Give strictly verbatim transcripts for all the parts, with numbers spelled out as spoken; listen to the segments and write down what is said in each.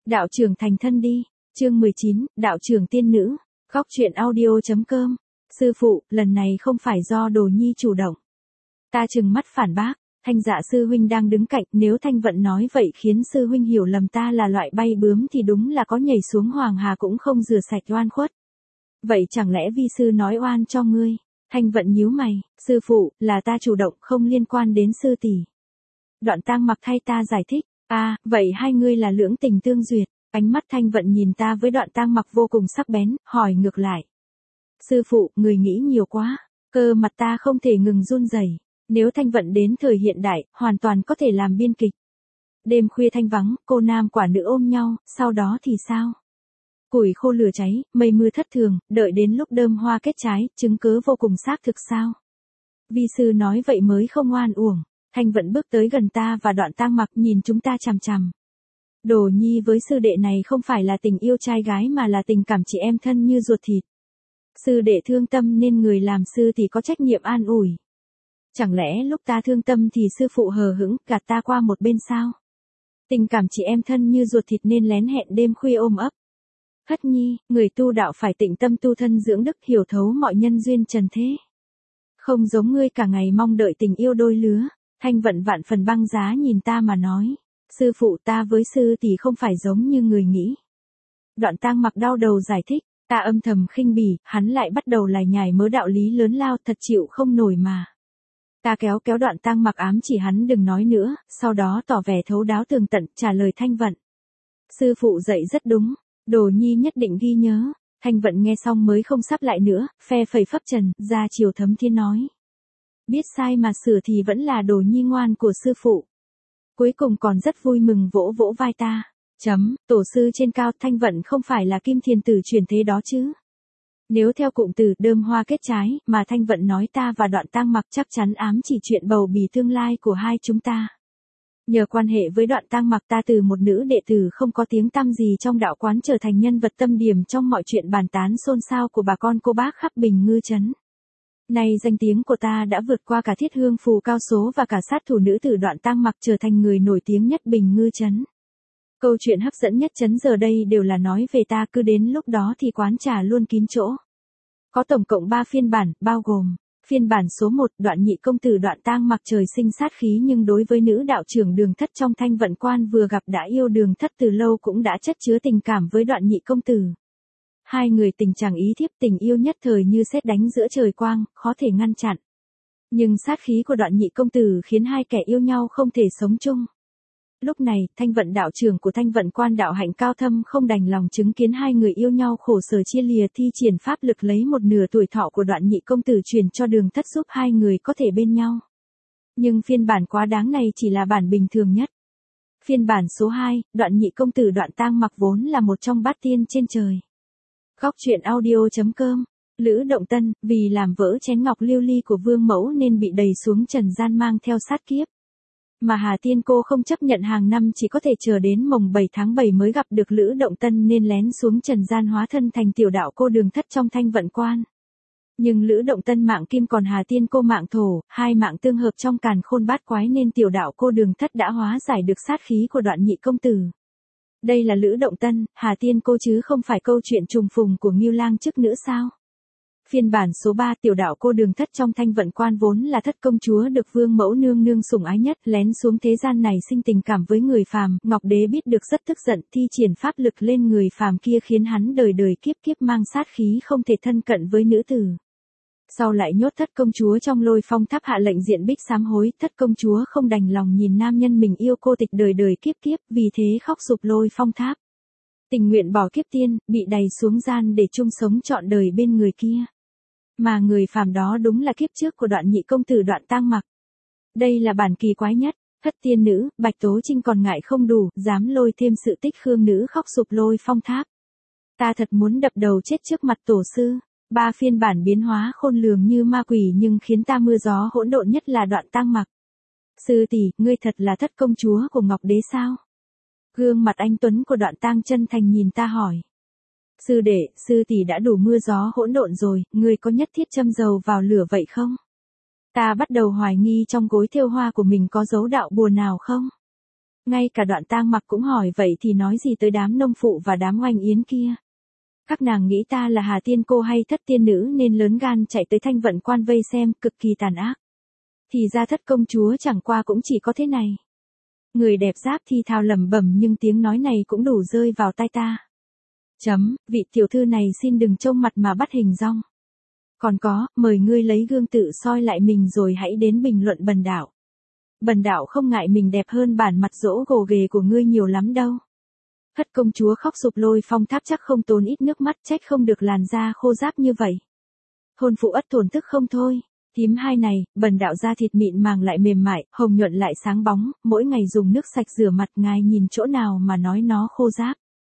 Đạo trưởng thành thân đi. Chương mười chín, đạo trưởng tiên nữ. Góc truyện audio.com. Sư phụ, lần này không phải do Đồ Nhi chủ động. Ta trừng mắt phản bác, Thanh Dạ sư huynh đang đứng cạnh, nếu Thanh Vận nói vậy khiến sư huynh hiểu lầm ta là loại bay bướm thì đúng là có nhảy xuống Hoàng Hà cũng không rửa sạch oan khuất. Vậy chẳng lẽ vi sư nói oan cho ngươi? Thanh Vận nhíu mày, sư phụ, là ta chủ động, không liên quan đến sư tỷ. Đoạn Tang Mặc thay ta giải thích, à, vậy hai ngươi là lưỡng tình tương duyệt. Ánh mắt Thanh Vận nhìn ta với Đoạn Tang Mặc vô cùng sắc bén, hỏi ngược lại. Sư phụ, người nghĩ nhiều quá, cơ mặt ta không thể ngừng run rẩy. Nếu Thanh Vận đến thời hiện đại, hoàn toàn có thể làm biên kịch. Đêm khuya thanh vắng, cô nam quả nữ ôm nhau, sau đó thì sao? Củi khô lửa cháy, mây mưa thất thường, đợi đến lúc đơm hoa kết trái, chứng cớ vô cùng xác thực sao? Vi sư nói vậy mới không oan uổng. Thanh Vận bước tới gần ta và Đoạn Tang Mặc nhìn chúng ta chằm chằm. Đồ Nhi với sư đệ này không phải là tình yêu trai gái mà là tình cảm chị em thân như ruột thịt. Sư đệ thương tâm nên người làm sư thì có trách nhiệm an ủi. Chẳng lẽ lúc ta thương tâm thì sư phụ hờ hững gạt ta qua một bên sao? Tình cảm chị em thân như ruột thịt nên lén hẹn đêm khuya ôm ấp. Hất Nhi, người tu đạo phải tịnh tâm tu thân dưỡng đức, hiểu thấu mọi nhân duyên trần thế. Không giống ngươi cả ngày mong đợi tình yêu đôi lứa. Thanh Vận vạn phần băng giá nhìn ta mà nói. Sư phụ, ta với sư tỷ không phải giống như người nghĩ. Đoạn Tang Mặc đau đầu giải thích. Ta âm thầm khinh bỉ, hắn lại bắt đầu lải nhải mớ đạo lý lớn lao, thật chịu không nổi mà. Ta kéo kéo Đoạn Tang Mặc ám chỉ hắn đừng nói nữa, sau đó tỏ vẻ thấu đáo tường tận, trả lời Thanh Vận. Sư phụ dạy rất đúng, Đồ Nhi nhất định ghi nhớ. Thanh Vận nghe xong mới không sắp lại nữa, phe phẩy phấp trần, ra chiều thấm thiên nói. Biết sai mà sửa thì vẫn là Đồ Nhi ngoan của sư phụ. Cuối cùng còn rất vui mừng vỗ vỗ vai ta. Chấm, tổ sư trên cao, Thanh Vận không phải là Kim Thiền Tử truyền thế đó chứ. Nếu theo cụm từ đơm hoa kết trái mà Thanh Vận nói ta và Đoạn Tang Mặc chắc chắn ám chỉ chuyện bầu bì tương lai của hai chúng ta. Nhờ quan hệ với Đoạn Tang Mặc ta từ một nữ đệ tử không có tiếng tăm gì trong đạo quán trở thành nhân vật tâm điểm trong mọi chuyện bàn tán xôn xao của bà con cô bác khắp Bình Ngư Trấn. Nay danh tiếng của ta đã vượt qua cả Thiết Hương Phù Cao Số và cả sát thủ nữ tử Đoạn Tang Mặc, trở thành người nổi tiếng nhất Bình Ngư Trấn. Câu chuyện hấp dẫn nhất trấn giờ đây đều là nói về ta, cứ đến lúc đó thì quán trà luôn kín chỗ. Có tổng cộng ba phiên bản, bao gồm phiên bản số một, Đoạn nhị công tử Đoạn Tang Mặc trời sinh sát khí nhưng đối với nữ đạo trưởng Đường Thất trong Thanh Vận quan vừa gặp đã yêu Đường Thất từ lâu cũng đã chất chứa tình cảm với Đoạn nhị công tử. Hai người tình chàng ý thiếp, tình yêu nhất thời như sét đánh giữa trời quang, khó thể ngăn chặn. Nhưng sát khí của Đoạn nhị công tử khiến hai kẻ yêu nhau không thể sống chung. Lúc này, Thanh Vận đạo trưởng của Thanh Vận quan đạo hạnh cao thâm không đành lòng chứng kiến hai người yêu nhau khổ sở chia lìa, thi triển pháp lực lấy một nửa tuổi thọ của Đoạn nhị công tử truyền cho Đường Thất giúp hai người có thể bên nhau. Nhưng phiên bản quá đáng này chỉ là bản bình thường nhất. Phiên bản số hai, Đoạn nhị công tử Đoạn Tang Mặc vốn là một trong bát tiên trên trời. Góc truyện audio.com. Lữ Động Tân, vì làm vỡ chén ngọc lưu ly của vương mẫu nên bị đày xuống trần gian mang theo sát kiếp. Mà Hà Tiên cô không chấp nhận hàng năm chỉ có thể chờ đến mồng bảy tháng bảy mới gặp được Lữ Động Tân nên lén xuống trần gian hóa thân thành tiểu đạo cô Đường Thất trong Thanh Vận quan. Nhưng Lữ Động Tân mạng kim còn Hà Tiên cô mạng thổ, hai mạng tương hợp trong càn khôn bát quái nên tiểu đạo cô Đường Thất đã hóa giải được sát khí của Đoạn nhị công tử. Đây là Lữ Động Tân, Hà Tiên cô chứ không phải câu chuyện trùng phùng của Ngưu Lang chức nữ sao? Phiên bản số ba, tiểu đạo cô Đường Thất trong Thanh Vận quan vốn là thất công chúa được vương mẫu nương nương sủng ái nhất, lén xuống thế gian này sinh tình cảm với người phàm. Ngọc Đế biết được rất tức giận, thi triển pháp lực lên người phàm kia khiến hắn đời đời kiếp kiếp mang sát khí không thể thân cận với nữ tử. Sau lại nhốt thất công chúa trong Lôi Phong Tháp, hạ lệnh diện bích sám hối. Thất công chúa không đành lòng nhìn nam nhân mình yêu cô tịch đời đời kiếp kiếp, vì thế khóc sụp Lôi Phong Tháp. Tình nguyện bỏ kiếp tiên, bị đày xuống gian để chung sống trọn đời bên người kia. Mà người phàm đó đúng là kiếp trước của Đoạn nhị công tử Đoạn Tang Mặc. Đây là bản kỳ quái nhất. Thất tiên nữ, Bạch Tố Trinh còn ngại không đủ, dám lôi thêm sự tích Khương nữ khóc sụp Lôi Phong Tháp. Ta thật muốn đập đầu chết trước mặt tổ sư. Ba phiên bản biến hóa khôn lường như ma quỷ nhưng khiến ta mưa gió hỗn độn nhất là Đoạn Tang Mặc. Sư tỷ, ngươi thật là thất công chúa của Ngọc Đế sao? Gương mặt anh tuấn của Đoạn Tang chân thành nhìn ta hỏi. Sư đệ, sư tỷ đã đủ mưa gió hỗn độn rồi, ngươi có nhất thiết châm dầu vào lửa vậy không? Ta bắt đầu hoài nghi trong gối thêu hoa của mình có dấu đạo bùa nào không? Ngay cả Đoạn Tang Mặc cũng hỏi vậy thì nói gì tới đám nông phụ và đám oanh yến kia. Các nàng nghĩ ta là Hà Tiên Cô hay Thất Tiên Nữ nên lớn gan chạy tới Thanh Vận Quan vây xem, cực kỳ tàn ác. Thì ra Thất công chúa chẳng qua cũng chỉ có thế này. Người đẹp giáp thì thào lẩm bẩm nhưng tiếng nói này cũng đủ rơi vào tai ta. Chấm, vị tiểu thư này xin đừng trông mặt mà bắt hình dong. Còn có, mời ngươi lấy gương tự soi lại mình rồi hãy đến bình luận bần đạo. Bần đạo không ngại mình đẹp hơn bản mặt dỗ gồ ghề của ngươi nhiều lắm đâu. Thất công chúa khóc sụp Lôi Phong Tháp chắc không tốn ít nước mắt, trách không được làn da khô ráp như vậy. Hôn phụ ất thổn thức không thôi. Thím hai này, bần đạo da thịt mịn màng lại mềm mại, hồng nhuận lại sáng bóng, mỗi ngày dùng nước sạch rửa mặt, ngài nhìn chỗ nào mà nói nó khô ráp.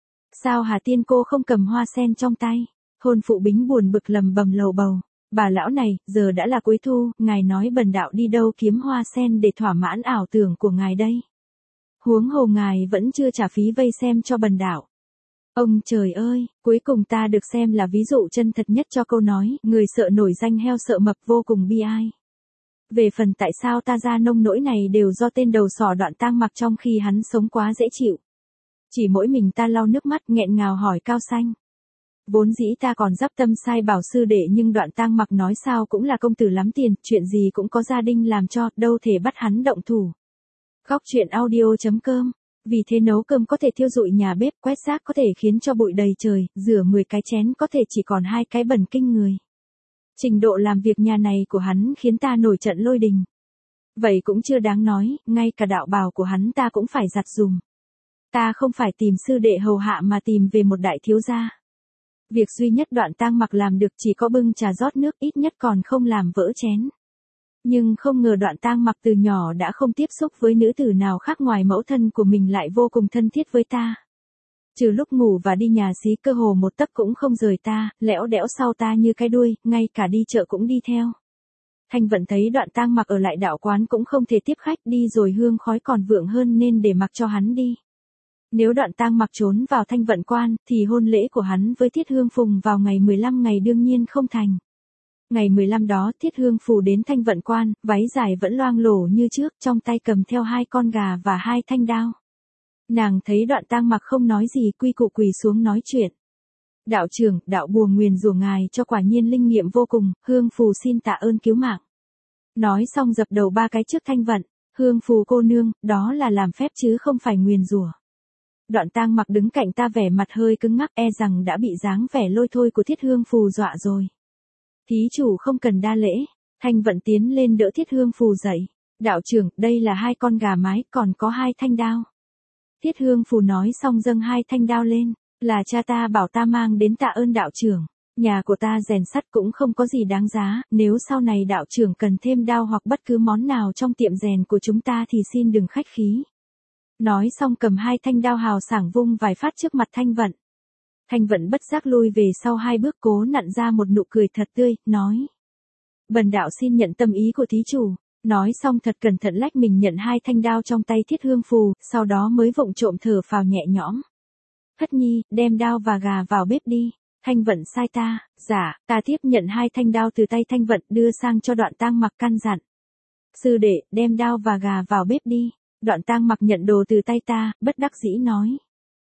Sao Hà Tiên Cô không cầm hoa sen trong tay? Hôn phụ Bính buồn bực lầm bầm lầu bầu. Bà lão này, giờ đã là cuối thu, ngài nói bần đạo đi đâu kiếm hoa sen để thỏa mãn ảo tưởng của ngài đây. Huống hồ ngài vẫn chưa trả phí vây xem cho bần đạo. Ông trời ơi, cuối cùng ta được xem là ví dụ chân thật nhất cho câu nói, người sợ nổi danh heo sợ mập vô cùng bi ai. Về phần tại sao ta ra nông nỗi này đều do tên đầu sỏ Đoạn Tang Mặc trong khi hắn sống quá dễ chịu. Chỉ mỗi mình ta lau nước mắt nghẹn ngào hỏi Cao Xanh. Vốn dĩ ta còn dắp tâm sai bảo sư đệ nhưng Đoạn Tang Mặc nói sao cũng là công tử lắm tiền, chuyện gì cũng có gia đình làm cho, đâu thể bắt hắn động thủ. Góc truyện audio chấm com. Vì thế nấu cơm có thể thiêu rụi nhà bếp, quét rác có thể khiến cho bụi đầy trời, rửa mười cái chén có thể chỉ còn hai cái bẩn kinh người. Trình độ làm việc nhà này của hắn khiến ta nổi trận lôi đình. Vậy cũng chưa đáng nói, ngay cả đạo bào của hắn ta cũng phải giặt dùm. Ta không phải tìm sư đệ hầu hạ mà tìm về một đại thiếu gia. Việc duy nhất Đoạn Tang Mặc làm được chỉ có bưng trà rót nước, ít nhất còn không làm vỡ chén. Nhưng không ngờ Đoạn Tang Mặc từ nhỏ đã không tiếp xúc với nữ tử nào khác ngoài mẫu thân của mình lại vô cùng thân thiết với ta. Trừ lúc ngủ và đi nhà xí cơ hồ một tấc cũng không rời ta, lẽo đẽo sau ta như cái đuôi, ngay cả đi chợ cũng đi theo. Thanh Vận thấy Đoạn Tang Mặc ở lại đạo quán cũng không thể tiếp khách, đi rồi hương khói còn vượng hơn nên để mặc cho hắn đi. Nếu Đoạn Tang Mặc trốn vào Thanh Vận Quan, thì hôn lễ của hắn với Thiết Hương Phùng vào ngày mười lăm ngày đương nhiên không thành. Ngày mười lăm đó Thiết Hương Phù đến Thanh Vận Quan, váy dài vẫn loang lổ như trước, trong tay cầm theo hai con gà và hai thanh đao. Nàng thấy Đoạn Tang Mặc không nói gì, quy củ quỳ xuống nói chuyện. Đạo trưởng, đạo bùa nguyền rủa ngài cho quả nhiên linh nghiệm vô cùng, Hương Phù xin tạ ơn cứu mạng. Nói xong dập đầu ba cái trước Thanh Vận. Hương Phù cô nương, đó là làm phép chứ không phải nguyền rủa. Đoạn Tang Mặc đứng cạnh ta vẻ mặt hơi cứng ngắc, e rằng đã bị dáng vẻ lôi thôi của Thiết Hương Phù dọa rồi. Thí chủ không cần đa lễ. Thanh Vận tiến lên đỡ Thiết Hương Phù dậy. Đạo trưởng, đây là hai con gà mái, còn có hai thanh đao. Thiết Hương Phù nói xong dâng hai thanh đao lên. Là cha ta bảo ta mang đến tạ ơn đạo trưởng. Nhà của ta rèn sắt cũng không có gì đáng giá, nếu sau này đạo trưởng cần thêm đao hoặc bất cứ món nào trong tiệm rèn của chúng ta thì xin đừng khách khí. Nói xong cầm hai thanh đao hào sảng vung vài phát trước mặt Thanh Vận. Thanh Vận bất giác lui về sau hai bước, cố nặn ra một nụ cười thật tươi, nói. Bần đạo xin nhận tâm ý của thí chủ. Nói xong thật cẩn thận lách mình nhận hai thanh đao trong tay Thiết Hương Phù, sau đó mới vụng trộm thở phào nhẹ nhõm. Hất nhi, đem đao và gà vào bếp đi. Thanh Vận sai ta, dạ, ta tiếp nhận hai thanh đao từ tay Thanh Vận đưa sang cho Đoạn Tang Mặc căn dặn. Sư đệ, đem đao và gà vào bếp đi. Đoạn Tang Mặc nhận đồ từ tay ta, bất đắc dĩ nói.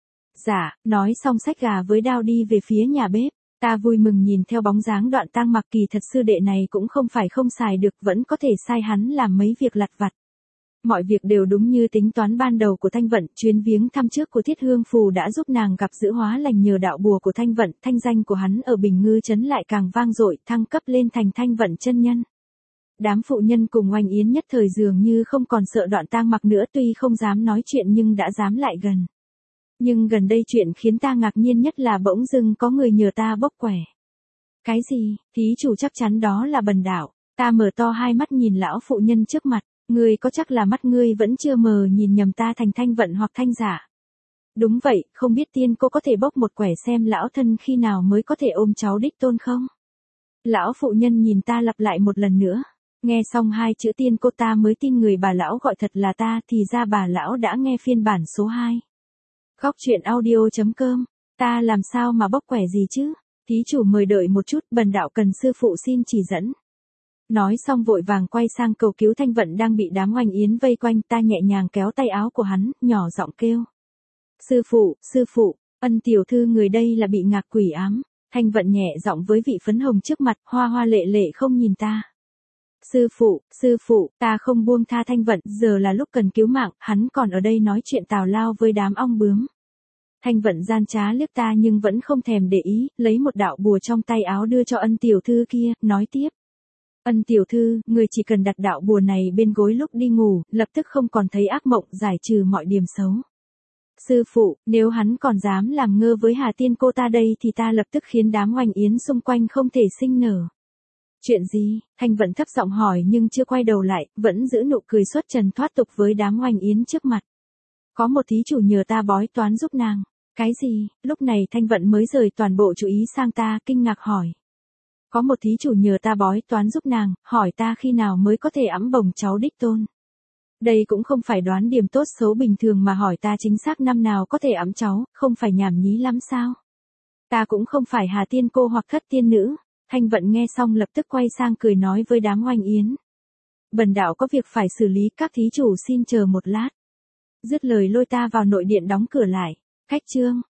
Dạ, nói xong xách gà với đao đi về phía nhà bếp. Ta vui mừng nhìn theo bóng dáng Đoạn Tang Mặc, kỳ thật sư đệ này cũng không phải không xài được, vẫn có thể sai hắn làm mấy việc lặt vặt. Mọi việc đều đúng như tính toán ban đầu của Thanh Vận, chuyến viếng thăm trước của Thiết Hương Phù đã giúp nàng gặp giữ hóa lành nhờ đạo bùa của Thanh Vận, thanh danh của hắn ở Bình Ngư trấn lại càng vang dội, thăng cấp lên thành Thanh Vận chân nhân. Đám phụ nhân cùng oanh yến nhất thời dường như không còn sợ Đoạn Tang Mặc nữa, tuy không dám nói chuyện nhưng đã dám lại gần. Nhưng gần đây chuyện khiến ta ngạc nhiên nhất là bỗng dưng có người nhờ ta bốc quẻ. Cái gì? Thí chủ chắc chắn đó là bần đạo. Ta mở to hai mắt nhìn lão phụ nhân trước mặt. Ngươi có chắc là mắt ngươi vẫn chưa mờ nhìn nhầm ta thành Thanh Vận hoặc Thanh Giả? Đúng vậy, không biết tiên cô có thể bốc một quẻ xem lão thân khi nào mới có thể ôm cháu đích tôn không? Lão phụ nhân nhìn ta lặp lại một lần nữa. Nghe xong hai chữ tiên cô ta mới tin người bà lão gọi thật là ta, thì ra bà lão đã nghe phiên bản số hai. Góc truyện audio chấm com. Ta làm sao mà bốc quẻ gì chứ? Thí chủ mời đợi một chút, bần đạo cần sư phụ xin chỉ dẫn. Nói xong vội vàng quay sang cầu cứu Thanh Vận đang bị đám oanh yến vây quanh, ta nhẹ nhàng kéo tay áo của hắn, nhỏ giọng kêu. Sư phụ, sư phụ, Ân tiểu thư người đây là bị ngạc quỷ ám. Thanh Vận nhẹ giọng với vị phấn hồng trước mặt, hoa hoa lệ lệ không nhìn ta. Sư phụ, sư phụ, ta không buông tha Thanh Vận, giờ là lúc cần cứu mạng, hắn còn ở đây nói chuyện tào lao với đám ong bướm. Thanh Vận gian trá liếc ta nhưng vẫn không thèm để ý, lấy một đạo bùa trong tay áo đưa cho Ân tiểu thư kia, nói tiếp. Ân tiểu thư, người chỉ cần đặt đạo bùa này bên gối lúc đi ngủ, lập tức không còn thấy ác mộng, giải trừ mọi điểm xấu. Sư phụ, nếu hắn còn dám làm ngơ với Hà Tiên cô ta đây thì ta lập tức khiến đám oanh yến xung quanh không thể sinh nở. Chuyện gì? Thanh Vận thấp giọng hỏi nhưng chưa quay đầu lại, vẫn giữ nụ cười xuất trần thoát tục với đám oanh yến trước mặt. Có một thí chủ nhờ ta bói toán giúp nàng. Cái gì? Lúc này Thanh Vận mới rời toàn bộ chú ý sang ta, kinh ngạc hỏi. Có một thí chủ nhờ ta bói toán giúp nàng, hỏi ta khi nào mới có thể ẵm bồng cháu đích tôn. Đây cũng không phải đoán điểm tốt xấu bình thường mà hỏi ta chính xác năm nào có thể ẵm cháu, không phải nhảm nhí lắm sao? Ta cũng không phải Hà Tiên cô hoặc Thất Tiên nữ. Thanh Vận nghe xong lập tức quay sang cười nói với đám oanh yến. Bần đạo có việc phải xử lý, các thí chủ xin chờ một lát. Dứt lời lôi ta vào nội điện đóng cửa lại. Khách trương.